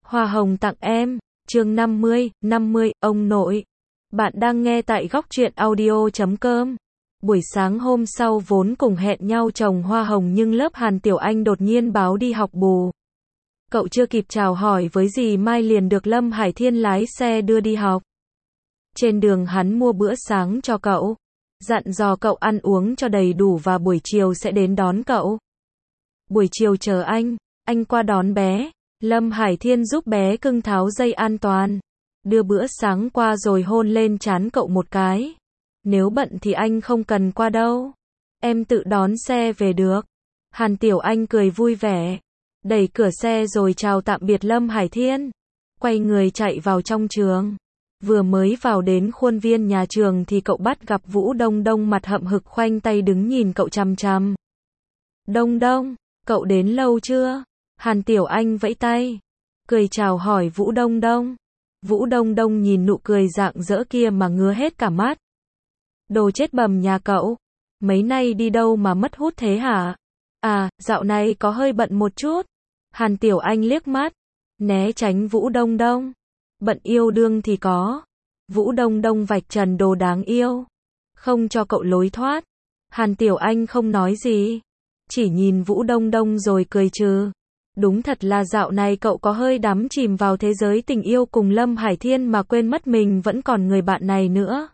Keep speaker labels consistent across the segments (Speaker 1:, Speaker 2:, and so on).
Speaker 1: Hoa hồng tặng em, chương 50, ông nội. Bạn đang nghe tại góc truyện audio.com. Buổi sáng hôm sau vốn cùng hẹn nhau trồng hoa hồng nhưng lớp Hàn Tiểu Anh đột nhiên báo đi học bù. Cậu chưa kịp chào hỏi với dì Mai liền được Lâm Hải Thiên lái xe đưa đi học. Trên đường hắn mua bữa sáng cho cậu, dặn dò cậu ăn uống cho đầy đủ và buổi chiều sẽ đến đón cậu. Buổi chiều chờ anh qua đón bé. Lâm Hải Thiên giúp bé cưng tháo dây an toàn, đưa bữa sáng qua rồi hôn lên trán cậu một cái. Nếu bận thì anh không cần qua đâu, em tự đón xe về được. Hàn Tiểu Anh cười vui vẻ, đẩy cửa xe rồi chào tạm biệt Lâm Hải Thiên, quay người chạy vào trong trường. Vừa mới vào đến khuôn viên nhà trường thì cậu bắt gặp Vũ Đông Đông mặt hậm hực khoanh tay đứng nhìn cậu chằm chằm. Đông Đông, cậu đến lâu chưa? Hàn Tiểu Anh vẫy tay, cười chào hỏi Vũ Đông Đông. Vũ Đông Đông nhìn nụ cười rạng rỡ kia mà ngứa hết cả mắt. Đồ chết bầm nhà cậu, mấy nay đi đâu mà mất hút thế hả? À, dạo này có hơi bận một chút. Hàn Tiểu Anh liếc mắt, né tránh Vũ Đông Đông. Bận yêu đương thì có. Vũ Đông Đông vạch trần đồ đáng yêu, không cho cậu lối thoát. Hàn Tiểu Anh không nói gì, chỉ nhìn Vũ Đông Đông rồi cười trừ. Đúng thật là dạo này cậu có hơi đắm chìm vào thế giới tình yêu cùng Lâm Hải Thiên mà quên mất mình vẫn còn người bạn này nữa.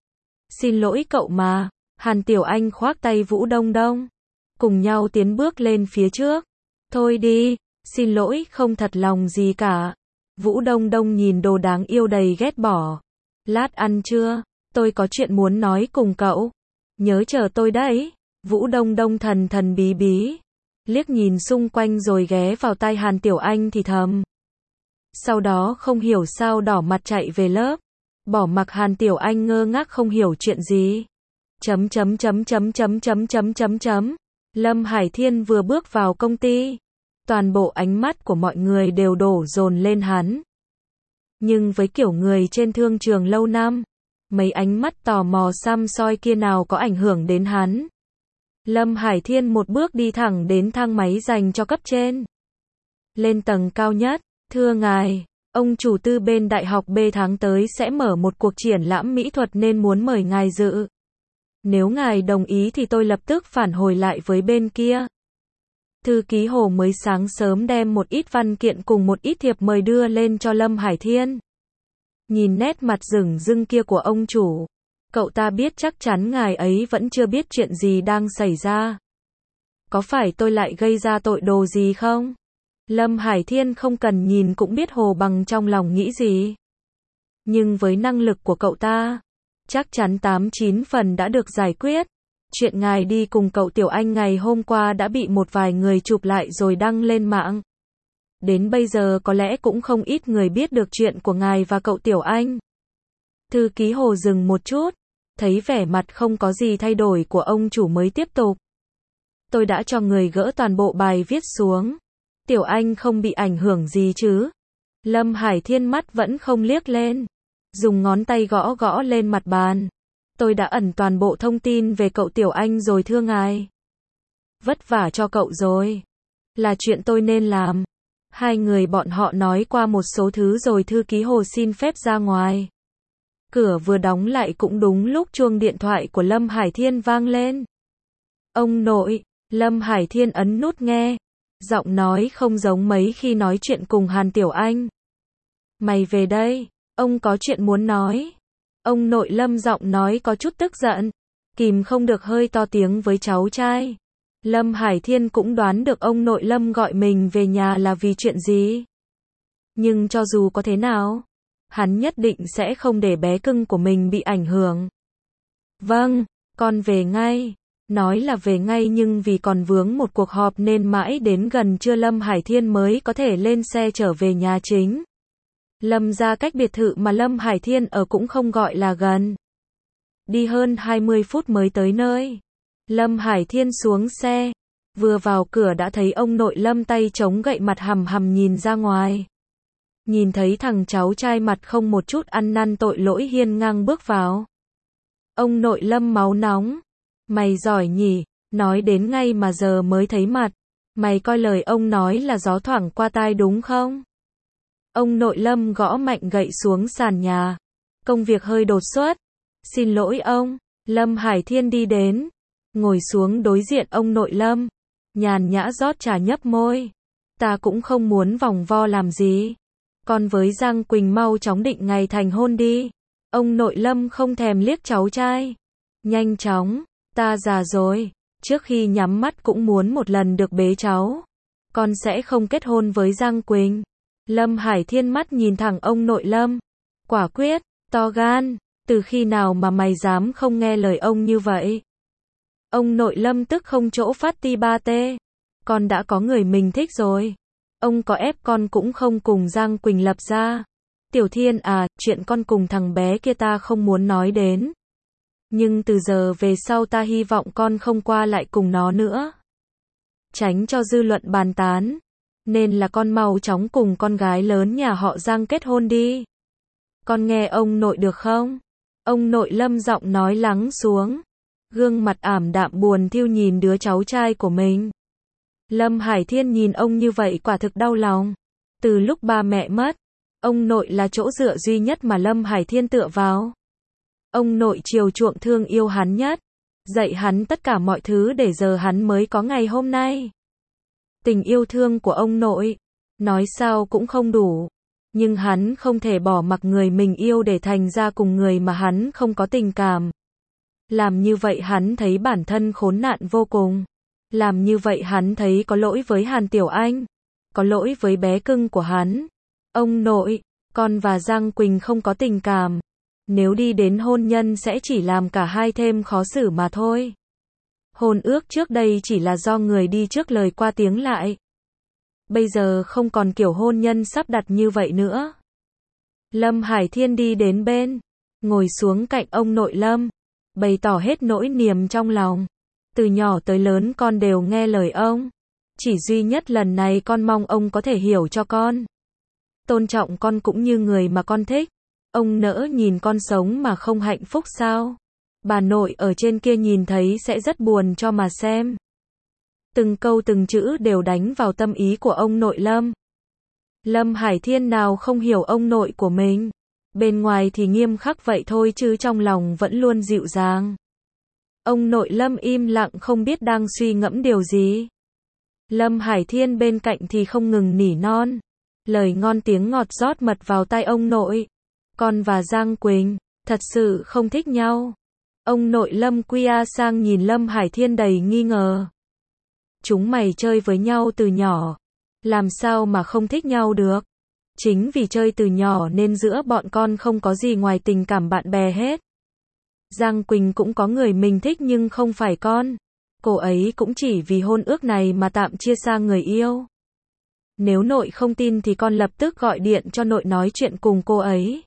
Speaker 1: Xin lỗi cậu mà. Hàn Tiểu Anh khoác tay Vũ Đông Đông, cùng nhau tiến bước lên phía trước. Thôi đi, xin lỗi không thật lòng gì cả. Vũ Đông Đông nhìn đồ đáng yêu đầy ghét bỏ. Lát ăn chưa? Tôi có chuyện muốn nói cùng cậu. Nhớ chờ tôi đấy. Vũ Đông Đông thần thần bí bí, liếc nhìn xung quanh rồi ghé vào tai Hàn Tiểu Anh thì thầm. Sau đó không hiểu sao đỏ mặt chạy về lớp, bỏ mặc Hàn Tiểu Anh ngơ ngác không hiểu chuyện gì. Lâm Hải Thiên vừa bước vào công ty, toàn bộ ánh mắt của mọi người đều đổ dồn lên hắn. Nhưng với kiểu người trên thương trường lâu năm, mấy ánh mắt tò mò xăm soi kia nào có ảnh hưởng đến hắn. Lâm Hải Thiên một bước đi thẳng đến thang máy dành cho cấp trên. Lên tầng cao nhất, thưa ngài, ông chủ tư bên đại học B tháng tới sẽ mở một cuộc triển lãm mỹ thuật nên muốn mời ngài dự. Nếu ngài đồng ý thì tôi lập tức phản hồi lại với bên kia. Thư ký Hồ mới sáng sớm đem một ít văn kiện cùng một ít thiệp mời đưa lên cho Lâm Hải Thiên. Nhìn nét mặt rừng rưng kia của ông chủ, cậu ta biết chắc chắn ngài ấy vẫn chưa biết chuyện gì đang xảy ra. Có phải tôi lại gây ra tội đồ gì không? Lâm Hải Thiên không cần nhìn cũng biết Hồ Bằng trong lòng nghĩ gì. Nhưng với năng lực của cậu ta, chắc chắn 8-9 phần đã được giải quyết. Chuyện ngài đi cùng cậu Tiểu Anh ngày hôm qua đã bị một vài người chụp lại rồi đăng lên mạng. Đến bây giờ có lẽ cũng không ít người biết được chuyện của ngài và cậu Tiểu Anh. Thư ký Hồ dừng một chút, thấy vẻ mặt không có gì thay đổi của ông chủ mới tiếp tục. Tôi đã cho người gỡ toàn bộ bài viết xuống. Tiểu Anh không bị ảnh hưởng gì chứ? Lâm Hải Thiên mắt vẫn không liếc lên, dùng ngón tay gõ gõ lên mặt bàn. Tôi đã ẩn toàn bộ thông tin về cậu Tiểu Anh rồi thưa ngài. Vất vả cho cậu rồi. Là chuyện tôi nên làm. Hai người bọn họ nói qua một số thứ rồi thư ký Hồ xin phép ra ngoài. Cửa vừa đóng lại cũng đúng lúc chuông điện thoại của Lâm Hải Thiên vang lên. Ông nội. Lâm Hải Thiên ấn nút nghe. Giọng nói không giống mấy khi nói chuyện cùng Hàn Tiểu Anh. Mày về đây, ông có chuyện muốn nói. Ông nội Lâm giọng nói có chút tức giận, kìm không được hơi to tiếng với cháu trai. Lâm Hải Thiên cũng đoán được ông nội Lâm gọi mình về nhà là vì chuyện gì. Nhưng cho dù có thế nào, hắn nhất định sẽ không để bé cưng của mình bị ảnh hưởng. Vâng, con về ngay. Nói là về ngay nhưng vì còn vướng một cuộc họp nên mãi đến gần trưa Lâm Hải Thiên mới có thể lên xe trở về nhà chính. Lâm ra cách biệt thự mà Lâm Hải Thiên ở cũng không gọi là gần. Đi hơn 20 phút mới tới nơi. Lâm Hải Thiên xuống xe, vừa vào cửa đã thấy ông nội Lâm tay chống gậy mặt hầm hầm nhìn ra ngoài. Nhìn thấy thằng cháu trai mặt không một chút ăn năn tội lỗi hiên ngang bước vào. Ông nội Lâm máu nóng. Mày giỏi nhỉ, nói đến ngay mà giờ mới thấy mặt. Mày coi lời ông nói là gió thoảng qua tai đúng không? Ông nội Lâm gõ mạnh gậy xuống sàn nhà. Công việc hơi đột xuất. Xin lỗi ông. Lâm Hải Thiên đi đến, ngồi xuống đối diện ông nội Lâm, nhàn nhã rót trà nhấp môi. Ta cũng không muốn vòng vo làm gì. Con với Giang Quỳnh mau chóng định ngày thành hôn đi. Ông nội Lâm không thèm liếc cháu trai. Nhanh chóng, ta già rồi, trước khi nhắm mắt cũng muốn một lần được bế cháu. Con sẽ không kết hôn với Giang Quỳnh. Lâm Hải Thiên mắt nhìn thẳng ông nội Lâm. Quả quyết, to gan, từ khi nào mà mày dám không nghe lời ông như vậy? Ông nội Lâm tức không chỗ phát ti ba tê. Con đã có người mình thích rồi. Ông có ép con cũng không cùng Giang Quỳnh lập ra. Tiểu Thiên à, chuyện con cùng thằng bé kia ta không muốn nói đến. Nhưng từ giờ về sau ta hy vọng con không qua lại cùng nó nữa. Tránh cho dư luận bàn tán. Nên là con mau chóng cùng con gái lớn nhà họ Giang kết hôn đi. Con nghe ông nội được không? Ông nội Lâm giọng nói lắng xuống. Gương mặt ảm đạm buồn thiu nhìn đứa cháu trai của mình. Lâm Hải Thiên nhìn ông như vậy quả thực đau lòng. Từ lúc ba mẹ mất, ông nội là chỗ dựa duy nhất mà Lâm Hải Thiên tựa vào. Ông nội chiều chuộng thương yêu hắn nhất, dạy hắn tất cả mọi thứ để giờ hắn mới có ngày hôm nay. Tình yêu thương của ông nội, nói sao cũng không đủ. Nhưng hắn không thể bỏ mặc người mình yêu để thành ra cùng người mà hắn không có tình cảm. Làm như vậy hắn thấy bản thân khốn nạn vô cùng. Làm như vậy hắn thấy có lỗi với Hàn Tiểu Anh. Có lỗi với bé cưng của hắn. Ông nội, con và Giang Quỳnh không có tình cảm. Nếu đi đến hôn nhân sẽ chỉ làm cả hai thêm khó xử mà thôi. Hôn ước trước đây chỉ là do người đi trước lời qua tiếng lại. Bây giờ không còn kiểu hôn nhân sắp đặt như vậy nữa. Lâm Hải Thiên đi đến bên, ngồi xuống cạnh ông nội Lâm, bày tỏ hết nỗi niềm trong lòng. Từ nhỏ tới lớn con đều nghe lời ông. Chỉ duy nhất lần này con mong ông có thể hiểu cho con. Tôn trọng con cũng như người mà con thích. Ông nỡ nhìn con sống mà không hạnh phúc sao? Bà nội ở trên kia nhìn thấy sẽ rất buồn cho mà xem. Từng câu từng chữ đều đánh vào tâm ý của ông nội Lâm. Lâm Hải Thiên nào không hiểu ông nội của mình. Bên ngoài thì nghiêm khắc vậy thôi chứ trong lòng vẫn luôn dịu dàng. Ông nội Lâm im lặng không biết đang suy ngẫm điều gì. Lâm Hải Thiên bên cạnh thì không ngừng nỉ non. Lời ngon tiếng ngọt rót mật vào tai ông nội. Con và Giang Quỳnh, thật sự không thích nhau. Ông nội Lâm quay sang nhìn Lâm Hải Thiên đầy nghi ngờ. Chúng mày chơi với nhau từ nhỏ. Làm sao mà không thích nhau được? Chính vì chơi từ nhỏ nên giữa bọn con không có gì ngoài tình cảm bạn bè hết. Giang Quỳnh cũng có người mình thích nhưng không phải con. Cô ấy cũng chỉ vì hôn ước này mà tạm chia xa người yêu. Nếu nội không tin thì con lập tức gọi điện cho nội nói chuyện cùng cô ấy.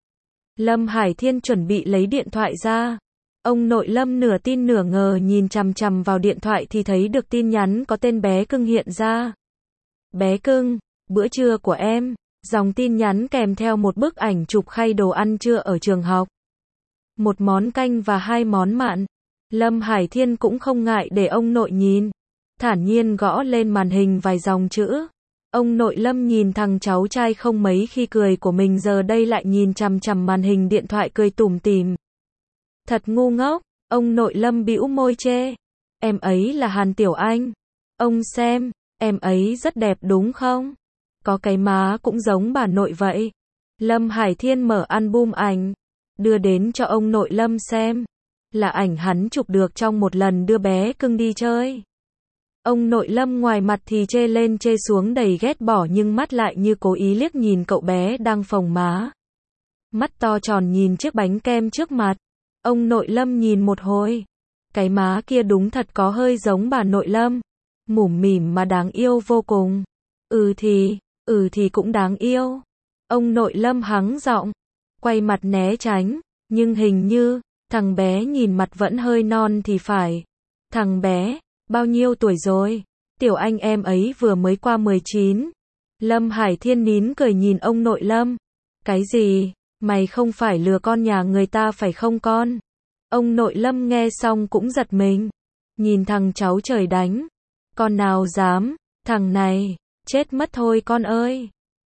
Speaker 1: Lâm Hải Thiên chuẩn bị lấy điện thoại ra. Ông nội Lâm nửa tin nửa ngờ nhìn chằm chằm vào điện thoại thì thấy được tin nhắn có tên bé cưng hiện ra. Bé cưng, bữa trưa của em. Dòng tin nhắn kèm theo một bức ảnh chụp khay đồ ăn trưa ở trường học. Một món canh và 2 món mặn. Lâm Hải Thiên cũng không ngại để ông nội nhìn. Thản nhiên gõ lên màn hình vài dòng chữ. Ông nội Lâm nhìn thằng cháu trai không mấy khi cười của mình giờ đây lại nhìn chằm chằm màn hình điện thoại cười tủm tỉm. Thật ngu ngốc, ông nội Lâm bĩu môi chê. Em ấy là Hàn Tiểu Anh. Ông xem, em ấy rất đẹp đúng không? Có cái má cũng giống bà nội vậy. Lâm Hải Thiên mở album ảnh, đưa đến cho ông nội Lâm xem. Là ảnh hắn chụp được trong một lần đưa bé cưng đi chơi. Ông nội Lâm ngoài mặt thì chê lên chê xuống đầy ghét bỏ nhưng mắt lại như cố ý liếc nhìn cậu bé đang phồng má. Mắt to tròn nhìn chiếc bánh kem trước mặt. Ông nội Lâm nhìn một hồi. Cái má kia đúng thật có hơi giống bà nội Lâm. Mủm mỉm mà đáng yêu vô cùng. Ừ thì cũng đáng yêu. Ông nội Lâm hắng giọng, quay mặt né tránh, nhưng hình như, thằng bé nhìn mặt vẫn hơi non thì phải. Thằng bé, bao nhiêu tuổi rồi? Tiểu Anh em ấy vừa mới qua 19. Lâm Hải Thiên nín cười nhìn ông nội Lâm. Cái gì? Mày không phải lừa con nhà người ta phải không con? Ông nội Lâm nghe xong cũng giật mình. Nhìn thằng cháu trời đánh. Con nào dám, thằng này, chết mất thôi con ơi.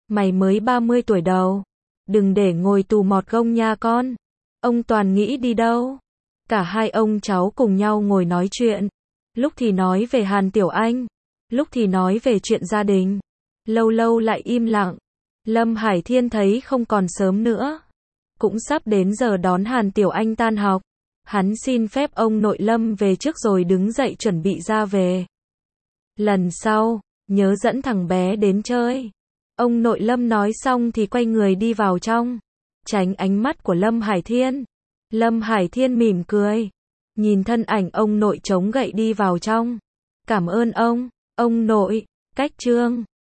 Speaker 1: Mày mới 30 tuổi đầu. Đừng để ngồi tù mọt gông nha con. Ông Toàn nghĩ đi đâu. Cả hai ông cháu cùng nhau ngồi nói chuyện. Lúc thì nói về Hàn Tiểu Anh. Lúc thì nói về chuyện gia đình. Lâu lâu lại im lặng. Lâm Hải Thiên thấy không còn sớm nữa. Cũng sắp đến giờ đón Hàn Tiểu Anh tan học. Hắn xin phép ông nội Lâm về trước rồi đứng dậy chuẩn bị ra về. Lần sau, nhớ dẫn thằng bé đến chơi. Ông nội Lâm nói xong thì quay người đi vào trong. Tránh ánh mắt của Lâm Hải Thiên. Lâm Hải Thiên mỉm cười. Nhìn thân ảnh ông nội chống gậy đi vào trong. Cảm ơn ông nội. Cách chương